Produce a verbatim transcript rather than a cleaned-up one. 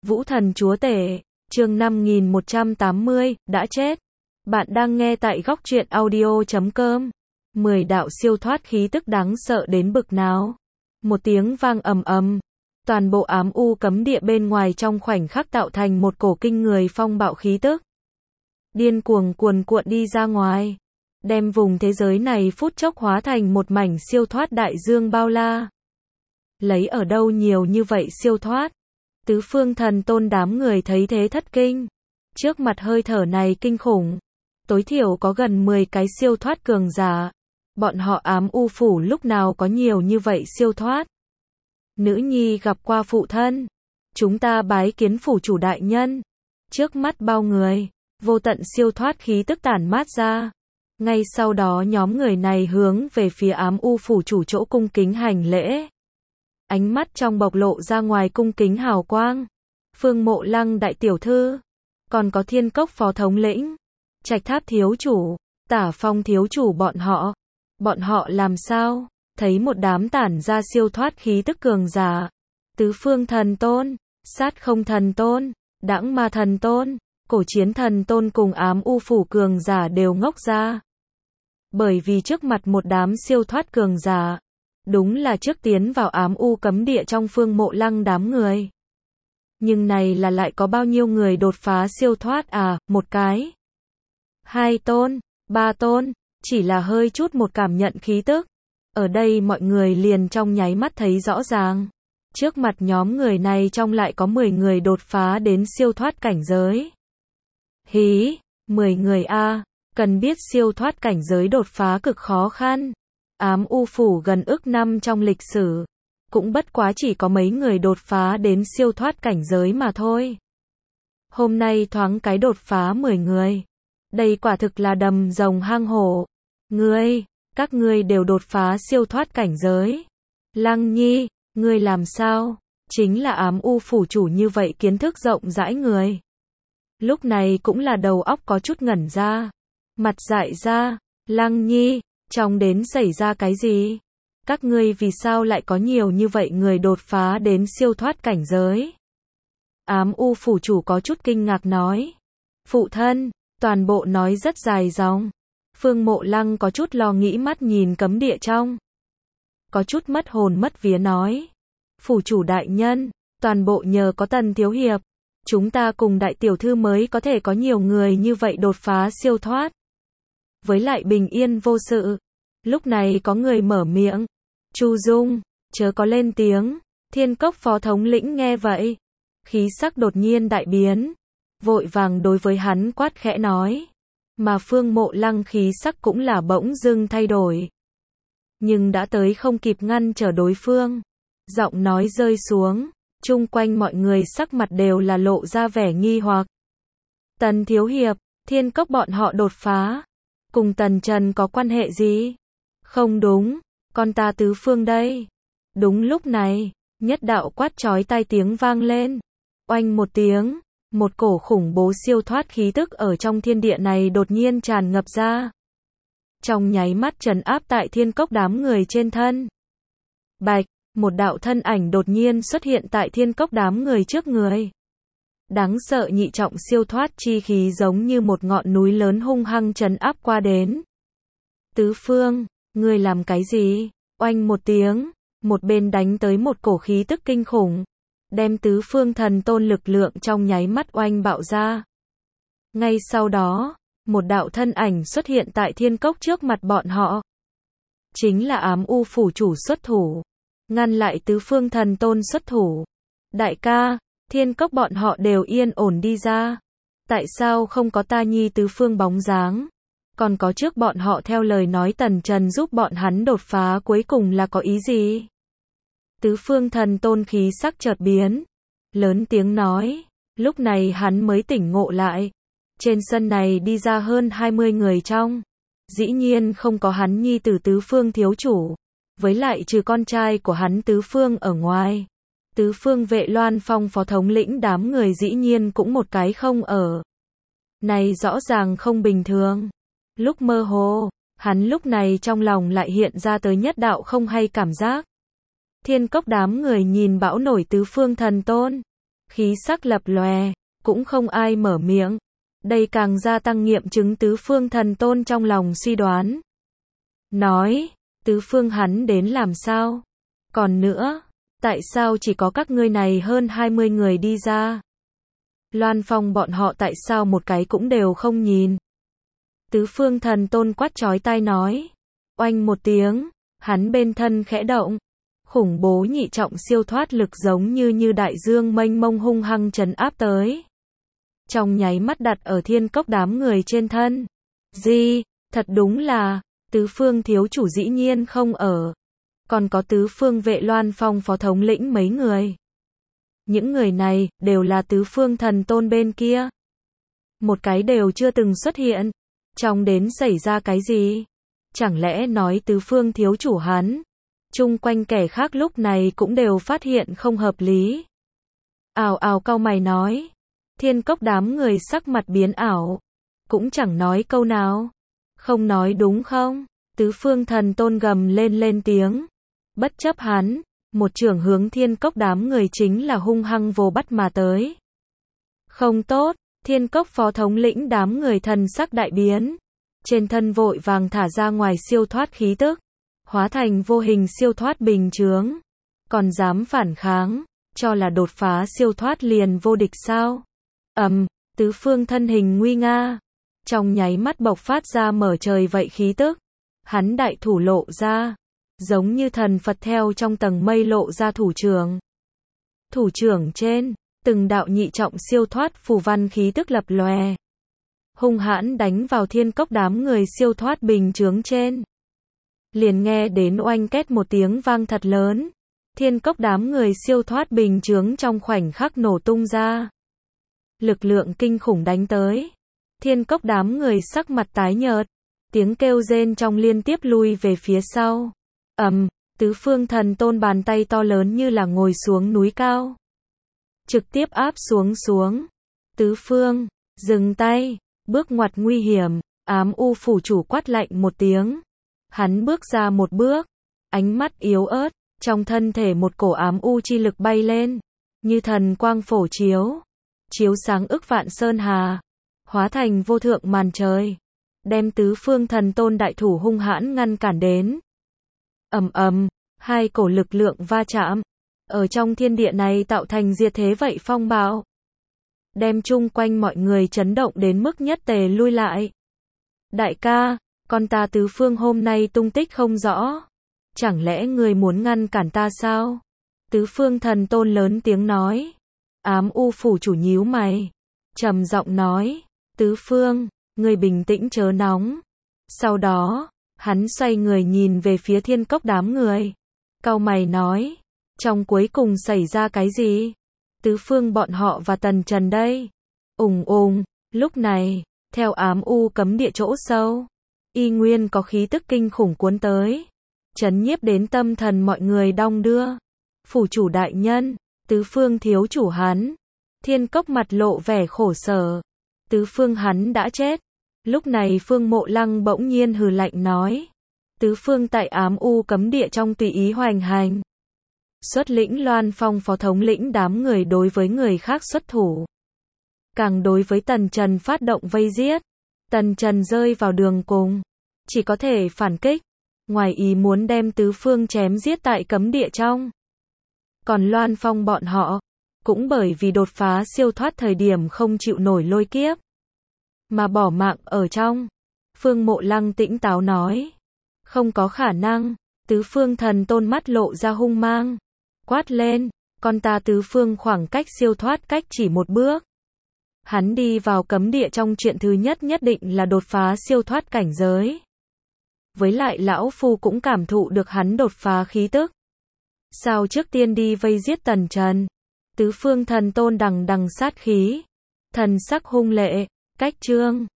Vũ Thần Chúa Tể, chương năm nghìn một trăm tám mươi, đã chết. Bạn đang nghe tại góc truyện audio chấm com. mười đạo siêu thoát khí tức đáng sợ đến bực nào. Một tiếng vang ầm ầm. Toàn bộ ám u cấm địa bên ngoài trong khoảnh khắc tạo thành một cổ kinh người phong bạo khí tức. Điên cuồng cuồn cuộn đi ra ngoài. Đem vùng thế giới này phút chốc hóa thành một mảnh siêu thoát đại dương bao la. Lấy ở đâu nhiều như vậy siêu thoát? Tứ phương thần tôn đám người thấy thế thất kinh. Trước mặt hơi thở này kinh khủng. Tối thiểu có gần mười cái siêu thoát cường giả. Bọn họ ám u phủ lúc nào có nhiều như vậy siêu thoát. Nữ nhi gặp qua phụ thân. Chúng ta bái kiến phủ chủ đại nhân. Trước mắt bao người, vô tận siêu thoát khí tức tản mát ra. Ngay sau đó nhóm người này hướng về phía ám u phủ chủ chỗ cung kính hành lễ. Ánh mắt trong bộc lộ ra ngoài cung kính hào quang. Phương Mộ Lăng đại tiểu thư, còn có Thiên Cốc phó thống lĩnh, Trạch Tháp thiếu chủ, Tả Phong thiếu chủ bọn họ. Bọn họ làm sao? Thấy một đám tản ra siêu thoát khí tức cường giả. Tứ phương thần tôn, sát không thần tôn, đãng ma thần tôn, cổ chiến thần tôn cùng ám u phủ cường giả đều ngốc ra. Bởi vì trước mặt một đám siêu thoát cường giả, đúng là trước tiến vào ám u cấm địa trong Phương Mộ Lăng đám người. Nhưng này là lại có bao nhiêu người đột phá siêu thoát à, một cái, hai tôn, ba tôn, chỉ là hơi chút một cảm nhận khí tức. Ở đây mọi người liền trong nháy mắt thấy rõ ràng. Trước mặt nhóm người này trong lại có mười người đột phá đến siêu thoát cảnh giới. Hí, mười người a, cần biết siêu thoát cảnh giới đột phá cực khó khăn. Ám u phủ gần ức năm trong lịch sử, cũng bất quá chỉ có mấy người đột phá đến siêu thoát cảnh giới mà thôi. Hôm nay thoáng cái đột phá mười người. Đây quả thực là đầm rồng hang hổ. Ngươi, các ngươi đều đột phá siêu thoát cảnh giới. Lăng Nhi, ngươi làm sao? Chính là ám u phủ chủ như vậy kiến thức rộng rãi người. Lúc này cũng là đầu óc có chút ngẩn ra. Mặt dại ra, Lăng Nhi, trong đến xảy ra cái gì? Các ngươi vì sao lại có nhiều như vậy người đột phá đến siêu thoát cảnh giới? Ám u phủ chủ có chút kinh ngạc nói. Phụ thân, toàn bộ nói rất dài dòng. Phương Mộ Lăng có chút lo nghĩ mắt nhìn cấm địa trong. Có chút mất hồn mất vía nói. Phủ chủ đại nhân, toàn bộ nhờ có Tần thiếu hiệp. Chúng ta cùng đại tiểu thư mới có thể có nhiều người như vậy đột phá siêu thoát. Với lại bình yên vô sự. Lúc này có người mở miệng. Chu Dung, chớ có lên tiếng. Thiên Cốc phó thống lĩnh nghe vậy. Khí sắc đột nhiên đại biến. Vội vàng đối với hắn quát khẽ nói. Mà Phương Mộ Lăng khí sắc cũng là bỗng dưng thay đổi. Nhưng đã tới không kịp ngăn trở đối phương. Giọng nói rơi xuống. Chung quanh mọi người sắc mặt đều là lộ ra vẻ nghi hoặc. Tần thiếu hiệp, Thiên Cốc bọn họ đột phá. Cùng Tần Trần có quan hệ gì? Không đúng, con ta tứ phương đây. Đúng lúc này, nhất đạo quát chói tai tiếng vang lên. Oanh một tiếng, một cổ khủng bố siêu thoát khí tức ở trong thiên địa này đột nhiên tràn ngập ra. Trong nháy mắt trấn áp tại Thiên Cốc đám người trên thân. Bạch, một đạo thân ảnh đột nhiên xuất hiện tại Thiên Cốc đám người trước người. Đáng sợ nhị trọng siêu thoát chi khí giống như một ngọn núi lớn hung hăng trấn áp qua đến. Tứ phương, ngươi làm cái gì? Oanh một tiếng, một bên đánh tới một cổ khí tức kinh khủng, đem tứ phương thần tôn lực lượng trong nháy mắt oanh bạo ra. Ngay sau đó, một đạo thân ảnh xuất hiện tại Thiên Cốc trước mặt bọn họ. Chính là ám u phủ chủ xuất thủ, ngăn lại tứ phương thần tôn xuất thủ. Đại ca, Thiên Cốc bọn họ đều yên ổn đi ra. Tại sao không có ta nhi tứ phương bóng dáng? Còn có trước bọn họ theo lời nói Tần Trần giúp bọn hắn đột phá cuối cùng là có ý gì? Tứ phương thần tôn khí sắc chợt biến. Lớn tiếng nói. Lúc này hắn mới tỉnh ngộ lại. Trên sân này đi ra hơn hai mươi người trong. Dĩ nhiên không có hắn nhi tử tứ phương thiếu chủ. Với lại trừ con trai của hắn tứ phương ở ngoài. Tứ phương vệ Loan Phong phó thống lĩnh đám người dĩ nhiên cũng một cái không ở. Này rõ ràng không bình thường. Lúc mơ hồ, hắn lúc này trong lòng lại hiện ra tới nhất đạo không hay cảm giác. Thiên Cốc đám người nhìn bão nổi tứ phương thần tôn. khí sắc lập lòe, cũng không ai mở miệng. Đây càng gia tăng nghiệm chứng tứ phương thần tôn trong lòng suy đoán. Nói, tứ phương hắn đến làm sao? Còn nữa, tại sao chỉ có các ngươi này hơn hai mươi người đi ra? Loan Phong bọn họ tại sao một cái cũng đều không nhìn? Tứ phương thần tôn quát chói tai nói. Oanh một tiếng, hắn bên thân khẽ động. Khủng bố nhị trọng siêu thoát lực giống như như đại dương mênh mông hung hăng trấn áp tới. Trong nháy mắt đặt ở thiên cốc đám người trên thân. Gì, thật đúng là, tứ phương thiếu chủ dĩ nhiên không ở. Còn có tứ phương vệ Loan Phong phó thống lĩnh mấy người. Những người này, đều là tứ phương thần tôn bên kia. Một cái đều chưa từng xuất hiện. Trong đến xảy ra cái gì? Chẳng lẽ nói tứ phương thiếu chủ hắn? Chung quanh kẻ khác lúc này cũng đều phát hiện không hợp lý. Ào ào cau mày nói. Thiên cốc đám người sắc mặt biến ảo. Cũng chẳng nói câu nào. Không nói đúng không? Tứ phương thần tôn gầm lên lên tiếng. Bất chấp hắn, một trưởng hướng thiên cốc đám người chính là hung hăng vồ bắt mà tới. Không tốt, thiên cốc phó thống lĩnh đám người thần sắc đại biến. Trên thân vội vàng thả ra ngoài siêu thoát khí tức. Hóa thành vô hình siêu thoát bình chướng. Còn dám phản kháng, cho là đột phá siêu thoát liền vô địch sao? Ầm, um, tứ phương thân hình nguy nga. Trong nháy mắt bộc phát ra mở trời vậy khí tức. Hắn đại thủ lộ ra. Giống như thần Phật theo trong tầng mây lộ ra thủ trưởng. Thủ trưởng trên, từng đạo nhị trọng siêu thoát phù văn khí tức lập lòe. Hung hãn đánh vào thiên cốc đám người siêu thoát bình chướng trên. Liền nghe đến oanh két một tiếng vang thật lớn. Thiên cốc đám người siêu thoát bình chướng trong khoảnh khắc nổ tung ra. Lực lượng kinh khủng đánh tới. Thiên cốc đám người sắc mặt tái nhợt. Tiếng kêu rên trong liên tiếp lui về phía sau. Ầm, um, tứ phương thần tôn bàn tay to lớn như là ngồi xuống núi cao. Trực tiếp áp xuống xuống. Tứ phương, dừng tay, bước ngoặt nguy hiểm, ám u phủ chủ quát lạnh một tiếng. Hắn bước ra một bước, ánh mắt yếu ớt, trong thân thể một cổ ám u chi lực bay lên, như thần quang phổ chiếu, chiếu sáng ức vạn sơn hà, hóa thành vô thượng màn trời, đem tứ phương thần tôn đại thủ hung hãn ngăn cản đến. Ầm ầm, hai cổ lực lượng va chạm, ở trong thiên địa này tạo thành diệt thế vậy phong bạo, đem chung quanh mọi người chấn động đến mức nhất tề lui lại. Đại ca, con ta tứ phương hôm nay tung tích không rõ, chẳng lẽ người muốn ngăn cản ta sao? Tứ phương thần tôn lớn tiếng nói. Ám u phủ chủ nhíu mày, trầm giọng nói, tứ phương, người bình tĩnh chớ nóng. Sau đó, hắn xoay người nhìn về phía thiên cốc đám người. Cau mày nói, trong cuối cùng xảy ra cái gì? Tứ phương bọn họ và tần trần đây. Ùng ùng, lúc này, theo ám u cấm địa chỗ sâu, y nguyên có khí tức kinh khủng cuốn tới, chấn nhiếp đến tâm thần mọi người đong đưa. Phủ chủ đại nhân, tứ phương thiếu chủ hắn. Thiên cốc mặt lộ vẻ khổ sở. Tứ phương hắn đã chết. Lúc này Phương Mộ Lăng bỗng nhiên hừ lạnh nói. Tứ phương tại ám u cấm địa trong tùy ý hoành hành. Xuất lĩnh Loan Phong phó thống lĩnh đám người đối với người khác xuất thủ. Càng đối với Tần Trần phát động vây giết. Tần Trần rơi vào đường cùng. Chỉ có thể phản kích. Ngoài ý muốn đem tứ phương chém giết tại cấm địa trong. Còn Loan Phong bọn họ, cũng bởi vì đột phá siêu thoát thời điểm không chịu nổi lôi kiếp, mà bỏ mạng ở trong. Phương Mộ Lăng tĩnh táo nói. Không có khả năng. Tứ phương thần tôn mắt lộ ra hung mang. Quát lên, con ta tứ phương khoảng cách siêu thoát cách chỉ một bước. Hắn đi vào cấm địa trong chuyện thứ nhất nhất định là đột phá siêu thoát cảnh giới. Với lại lão phu cũng cảm thụ được hắn đột phá khí tức. Sao trước tiên đi vây giết Tần Trần? Tứ phương thần tôn đằng đằng sát khí. Thần sắc hung lệ, cách trương.